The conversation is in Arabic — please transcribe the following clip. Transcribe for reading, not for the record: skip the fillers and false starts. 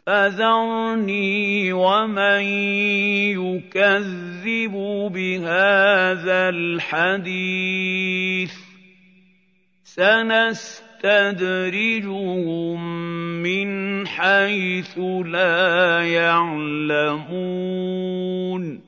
فَذَرْنِي وَمَن يُكَذِّبُ بِهَٰذَا الْحَدِيثِ ۖ سَنَسْتَدْرِجُهُم مِّنْ حَيْثُ لَا يَعْلَمُونَ